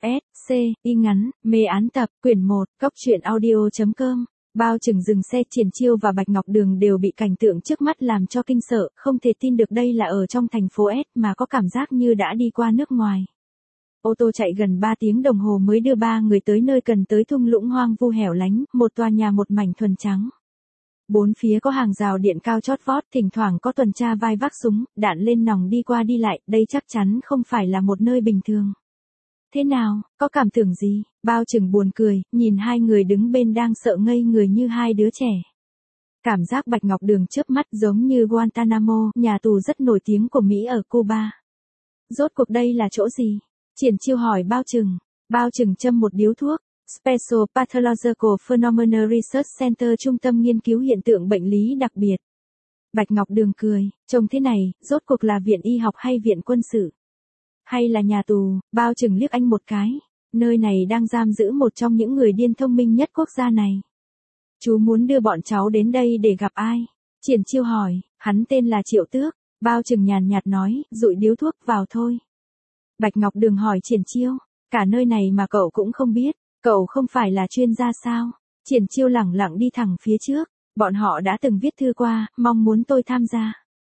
S, C, y ngắn, mê án tập, quyển 1, Cốc truyện audio.com. Bao Trừng dừng xe, Triển Chiêu và Bạch Ngọc Đường đều bị cảnh tượng trước mắt làm cho kinh sợ, không thể tin được đây là ở trong thành phố S mà có cảm giác như đã đi qua nước ngoài. Ô tô chạy gần 3 tiếng đồng hồ mới đưa ba người tới nơi cần tới, thung lũng hoang vu hẻo lánh, một tòa nhà một mảnh thuần trắng. Bốn phía có hàng rào điện cao chót vót, thỉnh thoảng có tuần tra vai vác súng, đạn lên nòng đi qua đi lại, đây chắc chắn không phải là một nơi bình thường. Thế nào, có cảm tưởng gì? Bao Trừng buồn cười, nhìn hai người đứng bên đang sợ ngây người như hai đứa trẻ. Cảm giác Bạch Ngọc Đường chớp mắt giống như Guantanamo, nhà tù rất nổi tiếng của Mỹ ở Cuba. Rốt cuộc đây là chỗ gì? Triển Chiêu hỏi Bao Trừng. Bao Trừng châm một điếu thuốc. Special Pathological Phenomena Research Center, trung tâm nghiên cứu hiện tượng bệnh lý đặc biệt. Bạch Ngọc Đường cười, trông thế này, rốt cuộc là viện y học hay viện quân sự? Hay là nhà tù? Bao Trừng liếc anh một cái. Nơi này đang giam giữ một trong những người điên thông minh nhất quốc gia này. Chú muốn đưa bọn cháu đến đây để gặp ai? Triển Chiêu hỏi, hắn tên là Triệu Tước. Bao Trừng nhàn nhạt nói, dụi điếu thuốc vào thôi. Bạch Ngọc Đường hỏi Triển Chiêu, cả nơi này mà cậu cũng không biết, cậu không phải là chuyên gia sao? Triển Chiêu lẳng lặng đi thẳng phía trước, bọn họ đã từng viết thư qua, mong muốn tôi tham gia.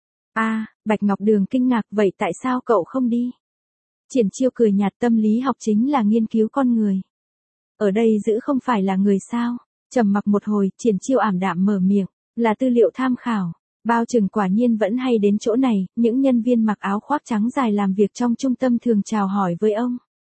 Bạch Ngọc Đường kinh ngạc, vậy tại sao cậu không đi? Triển Chiêu cười nhạt, tâm lý học chính là nghiên cứu con người. Ở đây giữ không phải là người sao? Trầm mặc một hồi, Triển Chiêu ảm đạm mở miệng, là tư liệu tham khảo. Bao Trừng quả nhiên vẫn hay đến chỗ này, những nhân viên mặc áo khoác trắng dài làm việc trong trung tâm thường chào hỏi với ông.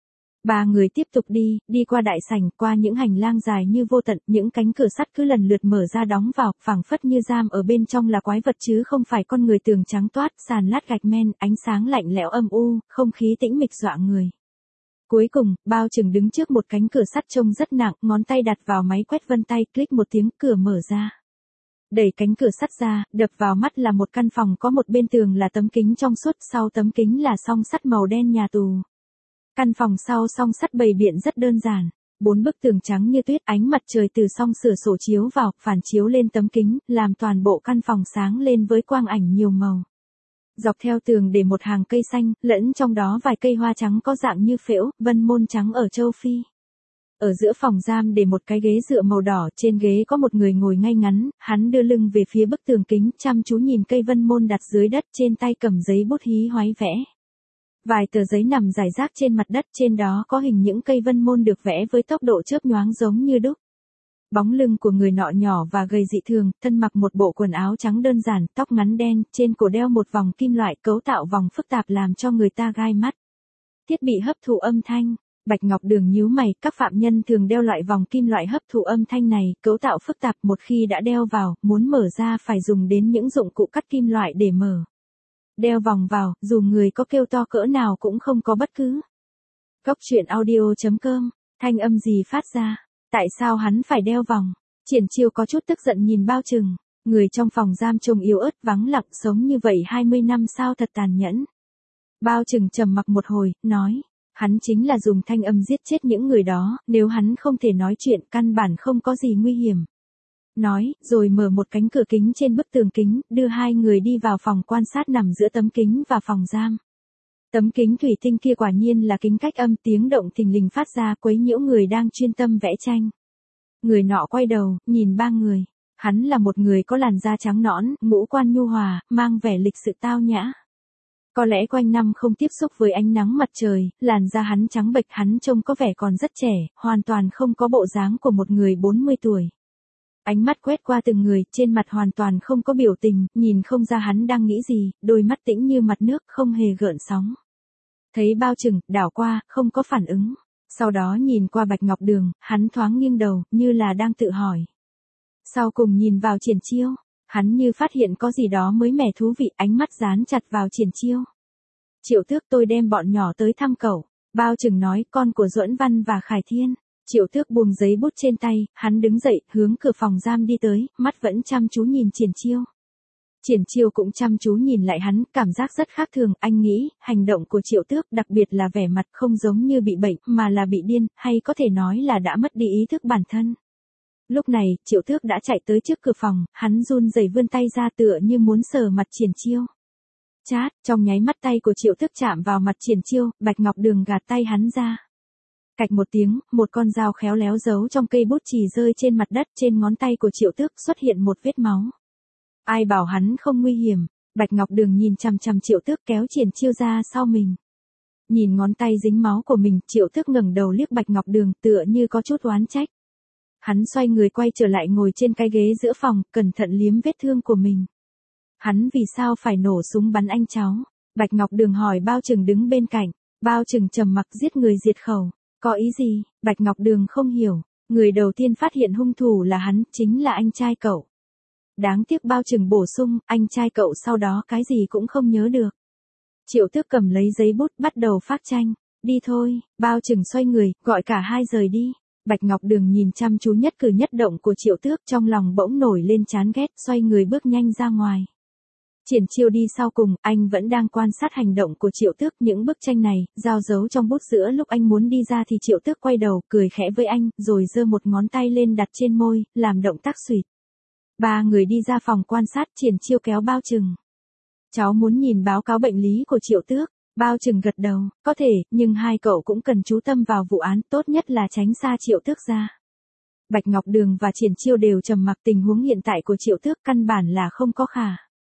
Ba người tiếp tục đi qua đại sảnh, qua những hành lang dài như vô tận, những cánh cửa sắt cứ lần lượt mở ra đóng vào, phảng phất như giam ở bên trong là quái vật chứ không phải con người. Tường trắng toát, sàn lát gạch men, ánh sáng lạnh lẽo âm u, không khí tĩnh mịch dọa người. Cuối cùng, Bao Trừng đứng trước một cánh cửa sắt trông rất nặng, ngón tay đặt vào máy quét vân tay, click một tiếng, cửa mở ra. Đẩy cánh cửa sắt ra, đập vào mắt là một căn phòng có một bên tường là tấm kính trong suốt, sau tấm kính là song sắt màu đen nhà tù. Căn phòng sau song sắt bày biện rất đơn giản, 4 bức tường trắng như tuyết, ánh mặt trời từ song cửa sổ chiếu vào, phản chiếu lên tấm kính, làm toàn bộ căn phòng sáng lên với quang ảnh nhiều màu. Dọc theo tường để một hàng cây xanh, lẫn trong đó vài cây hoa trắng có dạng như phễu, vân môn trắng ở châu Phi. Ở giữa phòng giam để một cái ghế dựa màu đỏ, trên ghế có một người ngồi ngay ngắn, hắn đưa lưng về phía bức tường kính, chăm chú nhìn cây vân môn đặt dưới đất, trên tay cầm giấy bút hí hoáy vẽ. Vài tờ giấy nằm rải rác trên mặt đất, trên đó có hình những cây vân môn được vẽ với tốc độ chớp nhoáng giống như đúc. Bóng lưng của người nọ nhỏ và gầy dị thường, thân mặc một bộ quần áo trắng đơn giản, tóc ngắn đen, trên cổ đeo một vòng kim loại, cấu tạo vòng phức tạp làm cho người ta gai mắt. Thiết bị hấp thụ âm thanh. Bạch Ngọc Đường nhíu mày, các phạm nhân thường đeo loại vòng kim loại hấp thụ âm thanh này, cấu tạo phức tạp, một khi đã đeo vào, muốn mở ra phải dùng đến những dụng cụ cắt kim loại để mở. Đeo vòng vào, dù người có kêu to cỡ nào cũng không có bất cứ. Cốc truyện audio.com, thanh âm gì phát ra? Tại sao hắn phải đeo vòng? Triển Chiêu có chút tức giận nhìn Bao Trừng, người trong phòng giam trông yếu ớt vắng lặng, sống như vậy 20 năm sao thật tàn nhẫn. Bao Trừng trầm mặc một hồi, nói, hắn chính là dùng thanh âm giết chết những người đó, nếu hắn không thể nói chuyện căn bản không có gì nguy hiểm. Nói, rồi mở một cánh cửa kính trên bức tường kính, đưa hai người đi vào phòng quan sát nằm giữa tấm kính và phòng giam. Tấm kính thủy tinh kia quả nhiên là kính cách âm, tiếng động thình lình phát ra quấy nhiễu người đang chuyên tâm vẽ tranh. Người nọ quay đầu, nhìn ba người. Hắn là một người có làn da trắng nõn, ngũ quan nhu hòa, mang vẻ lịch sự tao nhã. Có lẽ quanh năm không tiếp xúc với ánh nắng mặt trời, làn da hắn trắng bệch, hắn trông có vẻ còn rất trẻ, hoàn toàn không có bộ dáng của một người 40 tuổi. Ánh mắt quét qua từng người, trên mặt hoàn toàn không có biểu tình, nhìn không ra hắn đang nghĩ gì, đôi mắt tĩnh như mặt nước, không hề gợn sóng. Thấy Bao Trừng, đảo qua, không có phản ứng. Sau đó nhìn qua Bạch Ngọc Đường, hắn thoáng nghiêng đầu, như là đang tự hỏi. Sau cùng nhìn vào Triển Chiêu, hắn như phát hiện có gì đó mới mẻ thú vị, ánh mắt dán chặt vào Triển Chiêu. Triệu Tước, tôi đem bọn nhỏ tới thăm cậu. Bao Trừng nói, con của Duẫn Văn và Khải Thiên. Triệu Tước buông giấy bút trên tay, hắn đứng dậy, hướng cửa phòng giam đi tới, mắt vẫn chăm chú nhìn Triển Chiêu. Triển Chiêu cũng chăm chú nhìn lại hắn, cảm giác rất khác thường, anh nghĩ, hành động của Triệu Tước, đặc biệt là vẻ mặt không giống như bị bệnh, mà là bị điên, hay có thể nói là đã mất đi ý thức bản thân. Lúc này, Triệu Tước đã chạy tới trước cửa phòng, hắn run rẩy vươn tay ra tựa như muốn sờ mặt Triển Chiêu. Chát, trong nháy mắt tay của Triệu Tước chạm vào mặt Triển Chiêu, Bạch Ngọc Đường gạt tay hắn ra. Cạch một tiếng, một con dao khéo léo giấu trong cây bút chì rơi trên mặt đất, trên ngón tay của Triệu Tước xuất hiện một vết máu. Ai bảo hắn không nguy hiểm, Bạch Ngọc Đường nhìn chằm chằm Triệu Tước kéo Triển Chiêu ra sau mình. Nhìn ngón tay dính máu của mình, Triệu Tước ngẩng đầu liếc Bạch Ngọc Đường tựa như có chút oán trách. Hắn xoay người quay trở lại ngồi trên cái ghế giữa phòng, cẩn thận liếm vết thương của mình. Hắn vì sao phải nổ súng bắn anh cháu? Bạch Ngọc Đường hỏi Bao Trừng đứng bên cạnh. Bao Trừng trầm mặc, giết người diệt khẩu. Có ý gì? Bạch Ngọc Đường không hiểu. Người đầu tiên phát hiện hung thủ là hắn, chính là anh trai cậu. Đáng tiếc Bao Trừng bổ sung, anh trai cậu sau đó cái gì cũng không nhớ được. Triệu Tước cầm lấy giấy bút bắt đầu phát tranh. Đi thôi, Bao Trừng xoay người, gọi cả hai rời đi. Bạch Ngọc Đường nhìn chăm chú nhất cử nhất động của Triệu Tước, trong lòng bỗng nổi lên chán ghét, xoay người bước nhanh ra ngoài. Triển Chiêu đi sau cùng, anh vẫn đang quan sát hành động của Triệu Tước. Những bức tranh này, giao dấu trong bút giữa lúc anh muốn đi ra thì Triệu Tước quay đầu, cười khẽ với anh, rồi giơ một ngón tay lên đặt trên môi, làm động tác xuỵt. Ba người đi ra phòng quan sát, Triển Chiêu kéo Bao Trừng. Cháu muốn nhìn báo cáo bệnh lý của Triệu Tước. Bao Trừng gật đầu, có thể, nhưng hai cậu cũng cần chú tâm vào vụ án, tốt nhất là tránh xa Triệu Tước ra. Bạch Ngọc Đường và Triển Chiêu đều trầm mặc, tình huống hiện tại của Triệu Tước căn bản là không có khả.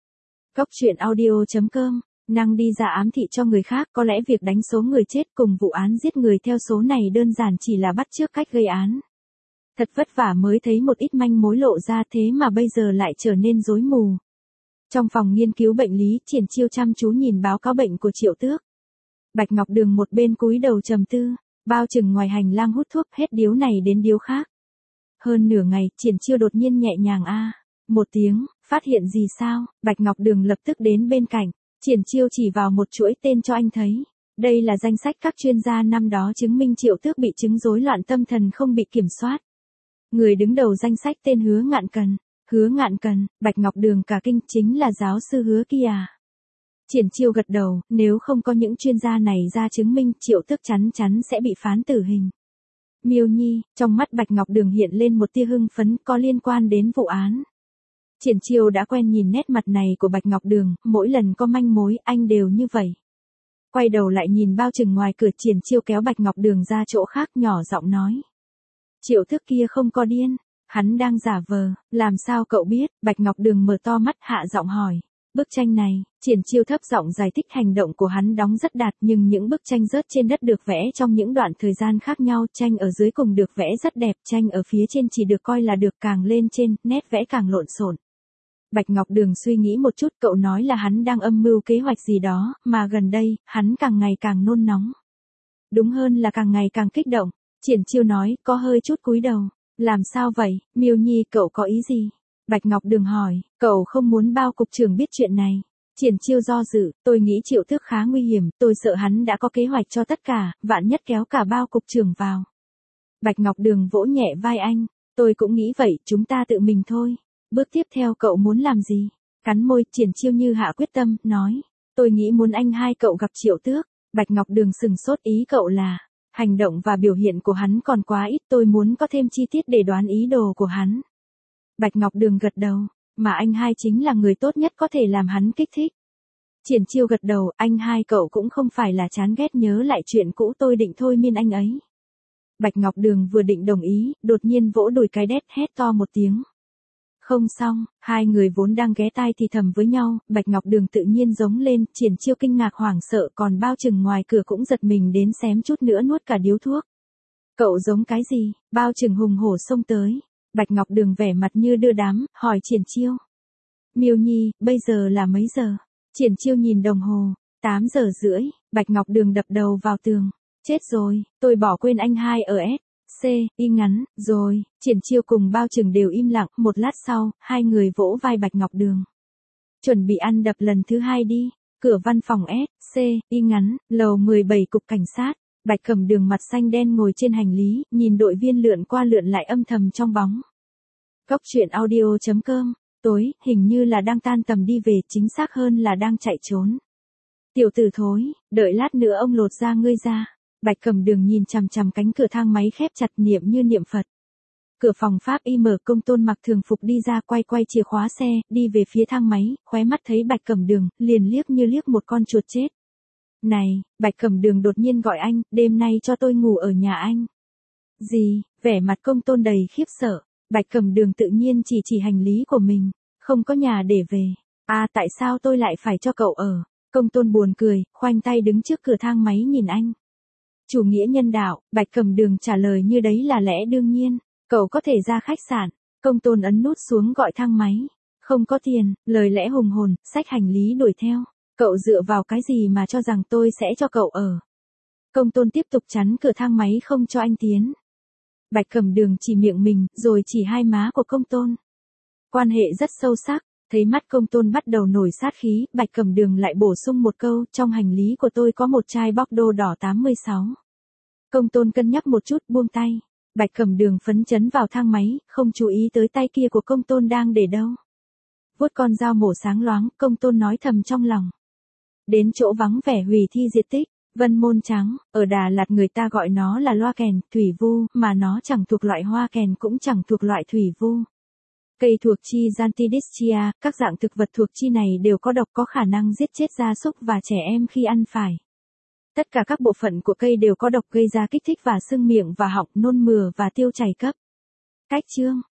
Cốc truyện audio.com, năng đi ra ám thị cho người khác, có lẽ việc đánh số người chết cùng vụ án giết người theo số này đơn giản chỉ là bắt chước cách gây án. Thật vất vả mới thấy một ít manh mối lộ ra, thế mà bây giờ lại trở nên rối mù. Trong phòng nghiên cứu bệnh lý, Triển Chiêu chăm chú nhìn báo cáo bệnh của Triệu Tước. Bạch Ngọc Đường một bên cúi đầu trầm tư, Bao Trừng ngoài hành lang hút thuốc, hết điếu này đến điếu khác. Hơn nửa ngày, Triển Chiêu đột nhiên nhẹ nhàng một tiếng, phát hiện gì sao? Bạch Ngọc Đường lập tức đến bên cạnh, Triển Chiêu chỉ vào một chuỗi tên cho anh thấy. Đây là danh sách các chuyên gia năm đó chứng minh Triệu Tước bị chứng rối loạn tâm thần không bị kiểm soát. Người đứng đầu danh sách tên Hứa Ngạn Cần. Hứa Ngạn Cần, Bạch Ngọc Đường cả kinh, chính là giáo sư Hứa kia à? Triển Chiêu gật đầu, nếu không có những chuyên gia này ra chứng minh, Triệu Tước chắn chắn sẽ bị phán tử hình. Miêu Nhi, trong mắt Bạch Ngọc Đường hiện lên một tia hưng phấn, có liên quan đến vụ án. Triển Chiêu đã quen nhìn nét mặt này của Bạch Ngọc Đường, mỗi lần có manh mối, anh đều như vậy. Quay đầu lại nhìn Bao Trừng ngoài cửa, Triển Chiêu kéo Bạch Ngọc Đường ra chỗ khác, nhỏ giọng nói. Triệu Tước kia không có điên. Hắn đang giả vờ, làm sao cậu biết? Bạch Ngọc Đường mở to mắt, hạ giọng hỏi. Bức tranh này, Triển Chiêu thấp giọng giải thích, hành động của hắn đóng rất đạt, nhưng những bức tranh rớt trên đất được vẽ trong những đoạn thời gian khác nhau, tranh ở dưới cùng được vẽ rất đẹp, tranh ở phía trên chỉ được coi là được, càng lên trên, nét vẽ càng lộn xộn. Bạch Ngọc Đường suy nghĩ một chút, cậu nói là hắn đang âm mưu kế hoạch gì đó, mà gần đây, hắn càng ngày càng nôn nóng. Đúng hơn là càng ngày càng kích động, Triển Chiêu nói, có hơi chút cúi đầu. Làm sao vậy, Miêu Nhi, cậu có ý gì? Bạch Ngọc Đường hỏi, cậu không muốn Bao cục trưởng biết chuyện này. Triển Chiêu do dự, tôi nghĩ Triệu Tước khá nguy hiểm, tôi sợ hắn đã có kế hoạch cho tất cả, vạn nhất kéo cả Bao cục trưởng vào. Bạch Ngọc Đường vỗ nhẹ vai anh, tôi cũng nghĩ vậy, chúng ta tự mình thôi. Bước tiếp theo cậu muốn làm gì? Cắn môi, Triển Chiêu như hạ quyết tâm, nói, tôi nghĩ muốn anh hai cậu gặp Triệu Tước. Bạch Ngọc Đường sừng sốt, ý cậu là... Hành động và biểu hiện của hắn còn quá ít, tôi muốn có thêm chi tiết để đoán ý đồ của hắn. Bạch Ngọc Đường gật đầu, mà anh hai chính là người tốt nhất có thể làm hắn kích thích. Triển Chiêu gật đầu, anh hai cậu cũng không phải là chán ghét, nhớ lại chuyện cũ, tôi định thôi miên anh ấy. Bạch Ngọc Đường vừa định đồng ý, đột nhiên vỗ đùi cái đét, hét to một tiếng. Không xong, hai người vốn đang ghé tai thì thầm với nhau, Bạch Ngọc Đường tự nhiên giống lên, Triển Chiêu kinh ngạc hoảng sợ, còn Bao Trừng ngoài cửa cũng giật mình đến xém chút nữa nuốt cả điếu thuốc. Cậu giống cái gì? Bao Trừng hùng hổ xông tới. Bạch Ngọc Đường vẻ mặt như đưa đám, hỏi Triển Chiêu. Miêu Nhi, bây giờ là mấy giờ? Triển Chiêu nhìn đồng hồ, 8 giờ rưỡi, Bạch Ngọc Đường đập đầu vào tường. Chết rồi, tôi bỏ quên anh hai ở S. Y ngắn, rồi, Triển Chiêu cùng Bao Trừng đều im lặng, một lát sau, hai người vỗ vai Bạch Ngọc Đường. Chuẩn bị ăn đập lần thứ hai đi, cửa văn phòng S. Y ngắn, lầu 17 cục cảnh sát, Bạch Cẩm Đường mặt xanh đen ngồi trên hành lý, nhìn đội viên lượn qua lượn lại âm thầm trong bóng. Cốc truyện audio.com, tối, hình như là đang tan tầm đi về, chính xác hơn là đang chạy trốn. Tiểu tử thối, đợi lát nữa ông lột da ngươi ra. Bạch Cẩm Đường nhìn chằm chằm cánh cửa thang máy khép chặt, niệm như niệm Phật. Cửa phòng pháp y mở, Công Tôn mặc thường phục đi ra, quay chìa khóa xe, đi về phía thang máy, khóe mắt thấy Bạch Cẩm Đường, liền liếc như liếc một con chuột chết. Này, Bạch Cẩm Đường đột nhiên gọi anh, đêm nay cho tôi ngủ ở nhà anh. Gì, vẻ mặt Công Tôn đầy khiếp sợ, Bạch Cẩm Đường tự nhiên chỉ hành lý của mình, không có nhà để về. À tại sao tôi lại phải cho cậu ở? Công Tôn buồn cười, khoanh tay đứng trước cửa thang máy nhìn anh. Chủ nghĩa nhân đạo, Bạch Cẩm Đường trả lời như đấy là lẽ đương nhiên, cậu có thể ra khách sạn. Công Tôn ấn nút xuống gọi thang máy. Không có tiền, lời lẽ hùng hồn, xách hành lý đuổi theo. Cậu dựa vào cái gì mà cho rằng tôi sẽ cho cậu ở? Công Tôn tiếp tục chắn cửa thang máy không cho anh tiến. Bạch Cẩm Đường chỉ miệng mình, rồi chỉ hai má của Công Tôn. Quan hệ rất sâu sắc, thấy mắt Công Tôn bắt đầu nổi sát khí, Bạch Cẩm Đường lại bổ sung một câu, trong hành lý của tôi có một chai Bordeaux đỏ 86. Công Tôn cân nhắc một chút buông tay. Bạch Cẩm Đường phấn chấn vào thang máy, không chú ý tới tay kia của Công Tôn đang để đâu. Vuốt con dao mổ sáng loáng, Công Tôn nói thầm trong lòng. Đến chỗ vắng vẻ hủy thi diệt tích, Vân Môn Trắng, ở Đà Lạt người ta gọi nó là loa kèn, thủy vu, mà nó chẳng thuộc loại hoa kèn cũng chẳng thuộc loại thủy vu. Cây thuộc chi Giantidischia, các dạng thực vật thuộc chi này đều có độc có khả năng giết chết gia súc và trẻ em khi ăn phải. Tất cả các bộ phận của cây đều có độc gây ra kích thích và sưng miệng và họng, nôn mửa và tiêu chảy cấp. Cách chương